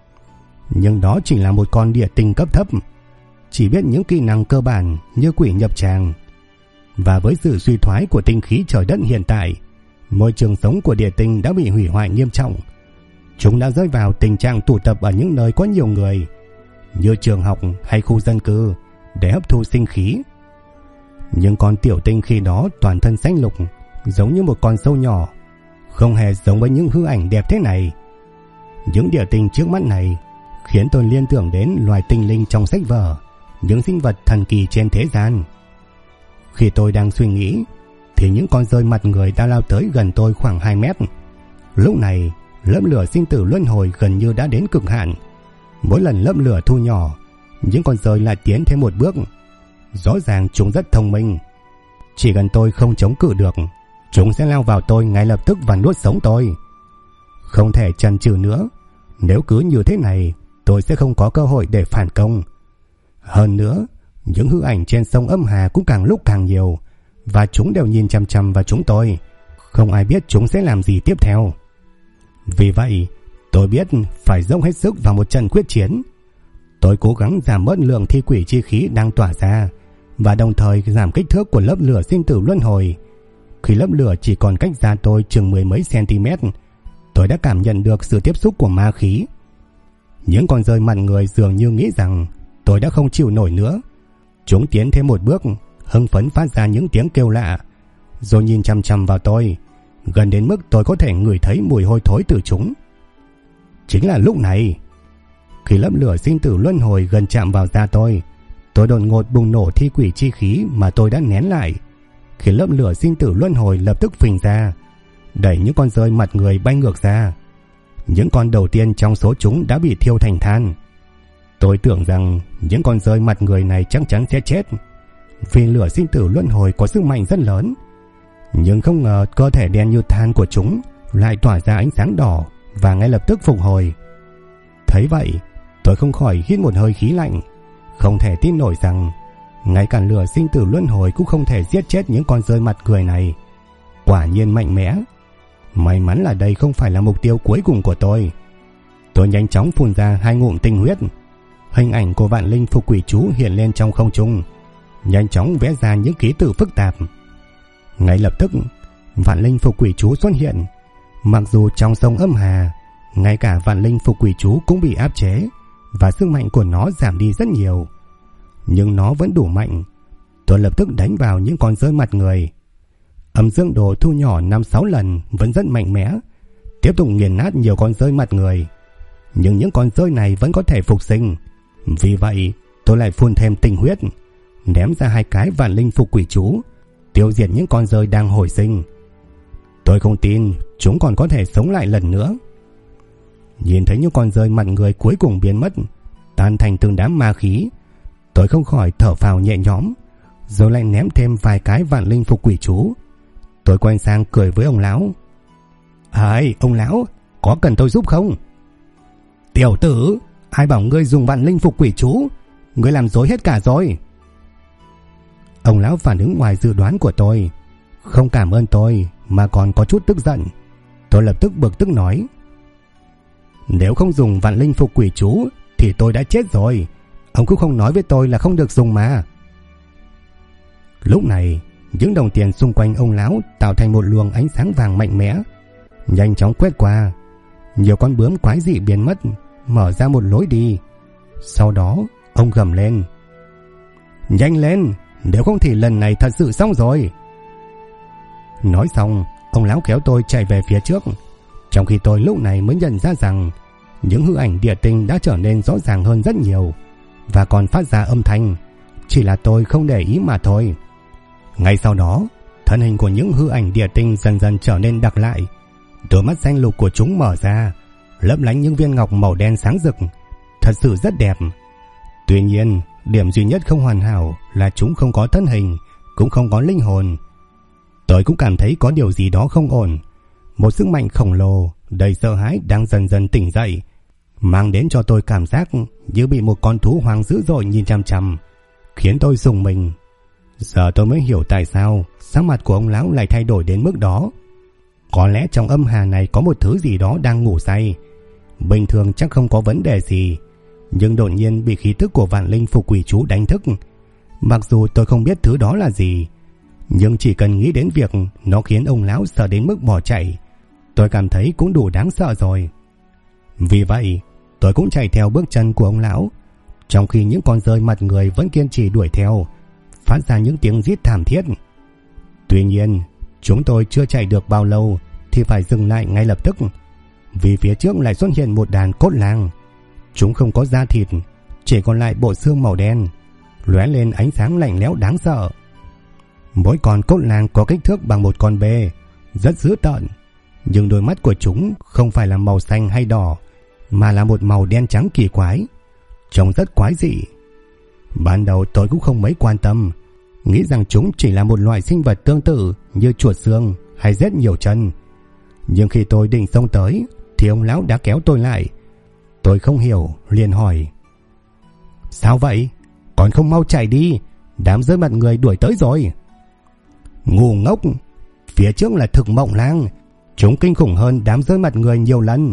Nhưng đó chỉ là một con địa tinh cấp thấp, chỉ biết những kỹ năng cơ bản như quỷ nhập tràng. Và với sự suy thoái của tinh khí trời đất hiện tại, môi trường sống của địa tinh đã bị hủy hoại nghiêm trọng. Chúng đã rơi vào tình trạng tụ tập ở những nơi có nhiều người, như trường học hay khu dân cư, để hấp thu sinh khí. Nhưng con tiểu tinh khi đó toàn thân xanh lục, giống như một con sâu nhỏ, không hề giống với những hư ảnh đẹp thế này. Những địa tinh trước mắt này khiến tôi liên tưởng đến loài tinh linh trong sách vở, những sinh vật thần kỳ trên thế gian. Khi tôi đang suy nghĩ, thì những con rơi mặt người đã lao tới gần tôi khoảng 2 mét. Lúc này, lớp lửa sinh tử luân hồi gần như đã đến cực hạn. Mỗi lần lớp lửa thu nhỏ, những con rơi lại tiến thêm một bước. Rõ ràng chúng rất thông minh. Chỉ cần tôi không chống cự được, chúng sẽ lao vào tôi ngay lập tức và nuốt sống tôi. Không thể chần chừ nữa. Nếu cứ như thế này, tôi sẽ không có cơ hội để phản công. Hơn nữa, những hư ảnh trên sông Âm Hà cũng càng lúc càng nhiều, và chúng đều nhìn chằm chằm vào chúng tôi. Không ai biết chúng sẽ làm gì tiếp theo. Vì vậy, tôi biết phải dốc hết sức vào một trận quyết chiến. Tôi cố gắng giảm bớt lượng thi quỷ chi khí đang tỏa ra, và đồng thời giảm kích thước của lớp lửa sinh tử luân hồi. Khi lớp lửa chỉ còn cách xa tôi chừng 10 mấy cm, tôi đã cảm nhận được sự tiếp xúc của ma khí. Những con rơi mặt người dường như nghĩ rằng tôi đã không chịu nổi nữa. Chúng tiến thêm một bước, hưng phấn phát ra những tiếng kêu lạ, rồi nhìn chằm chằm vào tôi, gần đến mức tôi có thể ngửi thấy mùi hôi thối từ chúng. Chính là lúc này, khi lớp lửa sinh tử luân hồi gần chạm vào da tôi đột ngột bùng nổ thi quỷ chi khí mà tôi đã nén lại, khiến lớp lửa sinh tử luân hồi lập tức phình ra, đẩy những con rơi mặt người bay ngược ra. Những con đầu tiên trong số chúng đã bị thiêu thành than. Tôi tưởng rằng những con rơi mặt người này chắc chắn sẽ chết, vì lửa sinh tử luân hồi có sức mạnh rất lớn. Nhưng không ngờ cơ thể đen như than của chúng lại tỏa ra ánh sáng đỏ và ngay lập tức phục hồi. Thấy vậy, tôi không khỏi hít một hơi khí lạnh, không thể tin nổi rằng ngay cả lửa sinh tử luân hồi cũng không thể giết chết những con rơi mặt người này. Quả nhiên mạnh mẽ. May mắn là đây không phải là mục tiêu cuối cùng của tôi. Tôi nhanh chóng phun ra 2 ngụm tinh huyết. Hình ảnh của vạn linh phục quỷ chú hiện lên trong không trung, nhanh chóng vẽ ra những ký tự phức tạp. Ngay lập tức, vạn linh phục quỷ chú xuất hiện. Mặc dù trong sông Âm Hà, ngay cả vạn linh phục quỷ chú cũng bị áp chế, và sức mạnh của nó giảm đi rất nhiều, nhưng nó vẫn đủ mạnh. Tôi lập tức đánh vào những con rơi mặt người. Âm dương đồ thu nhỏ 5-6 lần vẫn rất mạnh mẽ, tiếp tục nghiền nát nhiều con rơi mặt người. Nhưng những con rơi này vẫn có thể phục sinh. Vì vậy, tôi lại phun thêm tinh huyết, ném ra 2 cái vạn linh phục quỷ chú, tiêu diệt những con rơi đang hồi sinh. Tôi không tin chúng còn có thể sống lại lần nữa. Nhìn thấy những con rơi mặt người cuối cùng biến mất, tan thành từng đám ma khí, Tôi không khỏi thở phào nhẹ nhõm, rồi lại ném thêm vài cái vạn linh phục quỷ chú. Tôi quay sang cười với ông lão. Ông lão, có cần tôi giúp không? Tiểu tử, ai bảo ngươi dùng vạn linh phục quỷ chú? Ngươi làm dối hết cả rồi. Ông lão phản ứng ngoài dự đoán của tôi, không cảm ơn tôi mà còn có chút tức giận. Tôi lập tức bực tức nói: Nếu không dùng vạn linh phục quỷ chú thì tôi đã chết rồi. Ông cũng không nói với tôi là không được dùng mà. Lúc này, những đồng tiền xung quanh ông lão tạo thành một luồng ánh sáng vàng mạnh mẽ, nhanh chóng quét qua. Nhiều con bướm quái dị biến mất, mở ra một lối đi. Sau đó, ông gầm lên: Nhanh lên, nếu không thì lần này thật sự xong rồi. Nói xong, ông lão kéo tôi chạy về phía trước, trong khi tôi lúc này mới nhận ra rằng những hư ảnh địa tinh đã trở nên rõ ràng hơn rất nhiều và còn phát ra âm thanh, chỉ là tôi không để ý mà thôi. Ngay sau đó, thân hình của những hư ảnh địa tinh dần dần trở nên đặc lại. Đôi mắt xanh lục của chúng mở ra, lấp lánh những viên ngọc màu đen sáng rực, thật sự rất đẹp. Tuy nhiên, điểm duy nhất không hoàn hảo là chúng không có thân hình, cũng không có linh hồn. Tôi cũng cảm thấy có điều gì đó không ổn. Một sức mạnh khổng lồ đầy sợ hãi đang dần dần tỉnh dậy, mang đến cho tôi cảm giác như bị một con thú hoang dữ dội nhìn chằm chằm, khiến tôi rùng mình. Giờ tôi mới hiểu tại sao sắc mặt của ông lão lại thay đổi đến mức đó. Có lẽ trong âm hà này có một thứ gì đó đang ngủ say. Bình thường chắc không có vấn đề gì, nhưng đột nhiên bị khí tức của vạn linh phục quỷ chú đánh thức. Mặc dù tôi không biết thứ đó là gì, nhưng chỉ cần nghĩ đến việc nó khiến ông lão sợ đến mức bỏ chạy, tôi cảm thấy cũng đủ đáng sợ rồi. Vì vậy, tôi cũng chạy theo bước chân của ông lão, trong khi những con rơi mặt người vẫn kiên trì đuổi theo, phát ra những tiếng rít thảm thiết. Tuy nhiên, chúng tôi chưa chạy được bao lâu thì phải dừng lại ngay lập tức, vì phía trước lại xuất hiện một đàn cốt lang. Chúng không có da thịt, chỉ còn lại bộ xương màu đen, lóe lên ánh sáng lạnh lẽo đáng sợ. Mỗi con cốt lang có kích thước bằng một con bê, rất dữ tợn, nhưng đôi mắt của chúng không phải là màu xanh hay đỏ, mà là một màu đen trắng kỳ quái, trông rất quái dị. Ban đầu tôi cũng không mấy quan tâm, nghĩ rằng chúng chỉ là một loại sinh vật tương tự như chuột xương hay rết nhiều chân. Nhưng khi tôi định xông tới thì ông lão đã kéo tôi lại. Tôi không hiểu, liền hỏi: Sao vậy? Còn không mau chạy đi, đám rơi mặt người đuổi tới rồi. Ngu ngốc, phía trước là thực mộng lang, chúng kinh khủng hơn đám rơi mặt người nhiều lần.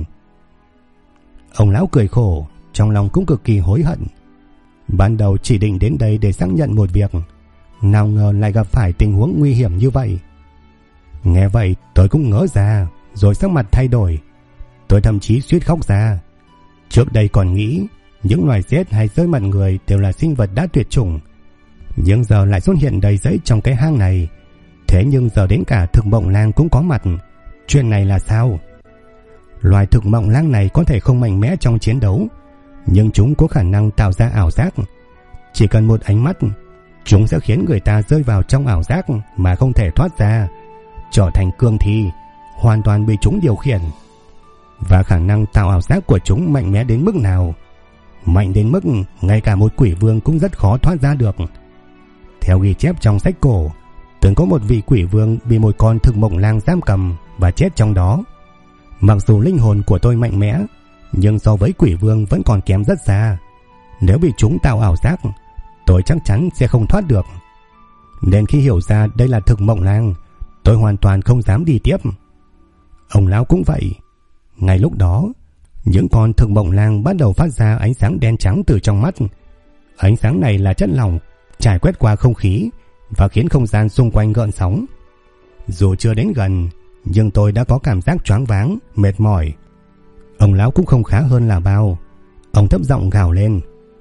Ông lão cười khổ, trong lòng cũng cực kỳ hối hận. Ban đầu chỉ định đến đây để xác nhận một việc, nào ngờ lại gặp phải tình huống nguy hiểm như vậy. Nghe vậy tôi cũng ngỡ ra, rồi sắc mặt thay đổi. Tôi thậm chí suýt khóc ra. Trước đây còn nghĩ những loài rết hay rơi mặt người đều là sinh vật đã tuyệt chủng, nhưng giờ lại xuất hiện đầy rẫy trong cái hang này. Thế nhưng giờ đến cả thực mộng lang cũng có mặt. Chuyện này là sao? Loài thực mộng lang này có thể không mạnh mẽ trong chiến đấu, nhưng chúng có khả năng tạo ra ảo giác. Chỉ cần một ánh mắt, chúng sẽ khiến người ta rơi vào trong ảo giác mà không thể thoát ra, trở thành cương thi, hoàn toàn bị chúng điều khiển. Và khả năng tạo ảo giác của chúng mạnh mẽ đến mức nào? Mạnh đến mức ngay cả một quỷ vương cũng rất khó thoát ra được. Theo ghi chép trong sách cổ, từng có một vị quỷ vương bị một con thực mộng lang giam cầm và chết trong đó. Mặc dù linh hồn của tôi mạnh mẽ, nhưng so với quỷ vương vẫn còn kém rất xa. Nếu bị chúng tạo ảo giác, tôi chắc chắn sẽ không thoát được. Nên khi hiểu ra đây là thực mộng lang, tôi hoàn toàn không dám đi tiếp. Ông lão cũng vậy. Ngay lúc đó, những con thực mộng lang bắt đầu phát ra ánh sáng đen trắng từ trong mắt. Ánh sáng này là chất lỏng trải quét qua không khí và khiến không gian xung quanh gợn sóng. Dù chưa đến gần, nhưng tôi đã có cảm giác choáng váng, mệt mỏi. Ông lão cũng không khá hơn là bao. Ông thấp giọng gào lên: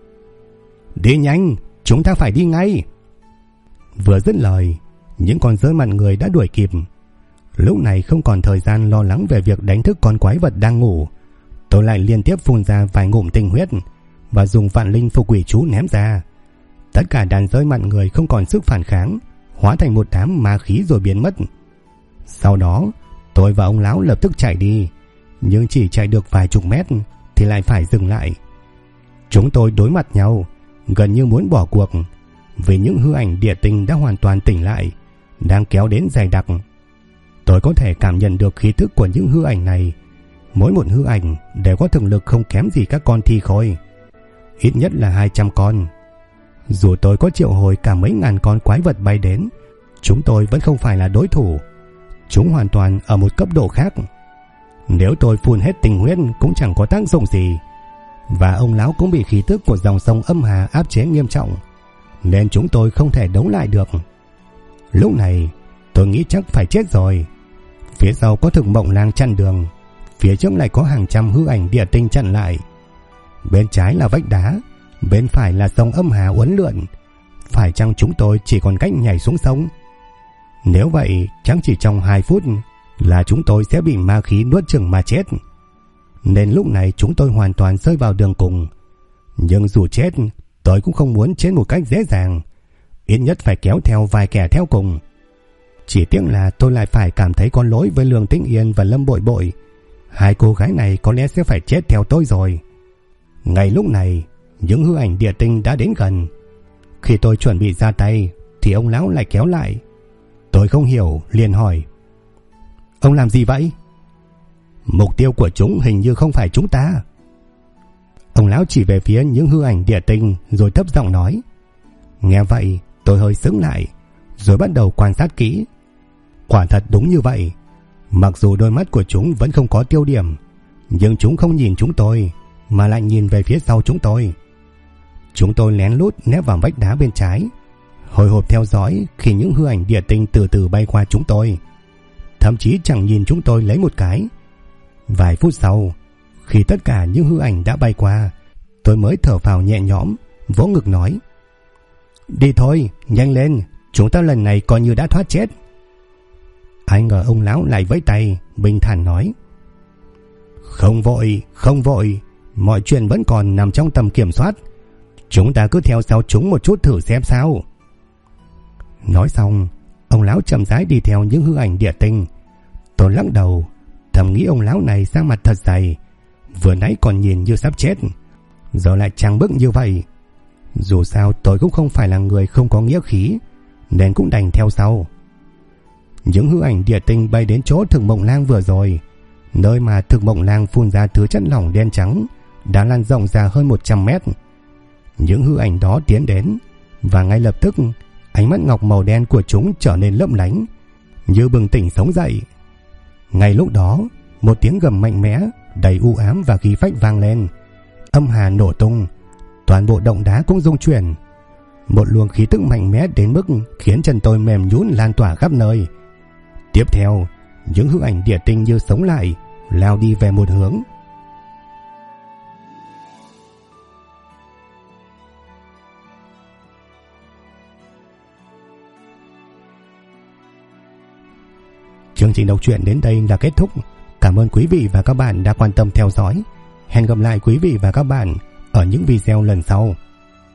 Đi nhanh, chúng ta phải đi ngay. Vừa dứt lời, những con rơi mặt người đã đuổi kịp. Lúc này không còn thời gian lo lắng về việc đánh thức con quái vật đang ngủ. Tôi lại liên tiếp phun ra vài ngụm tinh huyết và dùng vạn linh phục quỷ chú ném ra. Tất cả đàn rơi mặt người không còn sức phản kháng, hóa thành một đám ma khí rồi biến mất. Sau đó, tôi và ông lão lập tức chạy đi, nhưng chỉ chạy được vài chục mét thì lại phải dừng lại. Chúng tôi đối mặt nhau, gần như muốn bỏ cuộc, vì những hư ảnh địa tinh đã hoàn toàn tỉnh lại, đang kéo đến dày đặc. Tôi có thể cảm nhận được khí tức của những hư ảnh này. Mỗi một hư ảnh đều có thực lực không kém gì các con thi khôi, ít nhất là 200 con. Dù tôi có triệu hồi cả mấy ngàn con quái vật bay đến, chúng tôi vẫn không phải là đối thủ. Chúng hoàn toàn ở một cấp độ khác. Nếu tôi phun hết tình huyết cũng chẳng có tác dụng gì. Và ông lão cũng bị khí tức của dòng sông âm hà áp chế nghiêm trọng, nên chúng tôi không thể đấu lại được. Lúc này tôi nghĩ chắc phải chết rồi. Phía sau có Thực Mộng Lang chặn đường, phía trước lại có hàng trăm hư ảnh địa tinh chặn lại. Bên trái là vách đá, bên phải là sông âm hà uốn lượn. Phải chăng chúng tôi chỉ còn cách nhảy xuống sông? Nếu vậy chắc chỉ trong 2 phút là chúng tôi sẽ bị ma khí nuốt chửng mà chết. Nên lúc này chúng tôi hoàn toàn rơi vào đường cùng. Nhưng dù chết, tôi cũng không muốn chết một cách dễ dàng, ít nhất phải kéo theo vài kẻ theo cùng. Chỉ tiếc là tôi lại phải cảm thấy có lỗi với Lương Tĩnh Yên và Lâm Bội Bội. Hai cô gái này có lẽ sẽ phải chết theo tôi rồi. Ngay lúc này, những hư ảnh địa tinh đã đến gần. Khi tôi chuẩn bị ra tay thì ông lão lại kéo lại. Tôi không hiểu, liền hỏi: ông làm gì vậy? Mục tiêu của chúng hình như không phải chúng ta. Ông lão chỉ về phía những hư ảnh địa tinh rồi thấp giọng nói. Nghe vậy tôi hơi sững lại, rồi bắt đầu quan sát kỹ. Quả thật đúng như vậy. Mặc dù đôi mắt của chúng vẫn không có tiêu điểm, nhưng chúng không nhìn chúng tôi mà lại nhìn về phía sau chúng tôi. Chúng tôi lén lút nép vào vách đá bên trái, hồi hộp theo dõi khi những hư ảnh địa tinh từ từ bay qua chúng tôi, thậm chí chẳng nhìn chúng tôi lấy một cái. Vài phút sau, khi tất cả những hư ảnh đã bay qua, tôi mới thở phào nhẹ nhõm, vỗ ngực nói: đi thôi, nhanh lên, chúng ta lần này coi như đã thoát chết. Ai ngờ ông lão lại vẫy tay, bình thản nói: không vội, không vội, mọi chuyện vẫn còn nằm trong tầm kiểm soát. Chúng ta cứ theo sau chúng một chút thử xem sao. Nói xong, ông lão chậm rãi đi theo những hư ảnh địa tinh. Tôi lắc đầu, thầm nghĩ ông lão này da mặt thật dày, vừa nãy còn nhìn như sắp chết, giờ lại trang bức như vậy. Dù sao tôi cũng không phải là người không có nghĩa khí, nên cũng đành theo sau. Những hư ảnh địa tinh bay đến chỗ Thực Mộng Lang vừa rồi, nơi mà Thực Mộng Lang phun ra thứ chất lỏng đen trắng đã lan rộng ra hơn 100 mét. Những hư ảnh đó tiến đến, và ngay lập tức ánh mắt ngọc màu đen của chúng trở nên lấp lánh, như bừng tỉnh sống dậy. Ngay lúc đó, một tiếng gầm mạnh mẽ đầy u ám và khí phách vang lên. Âm hà nổ tung, toàn bộ động đá cũng rung chuyển. Một luồng khí tức mạnh mẽ đến mức khiến chân tôi mềm nhũn lan tỏa khắp nơi. Tiếp theo, những hư ảnh địa tinh như sống lại, lao đi về một hướng. Chương trình đọc truyện đến đây là kết thúc. Cảm ơn quý vị và các bạn đã quan tâm theo dõi. Hẹn gặp lại quý vị và các bạn ở những video lần sau.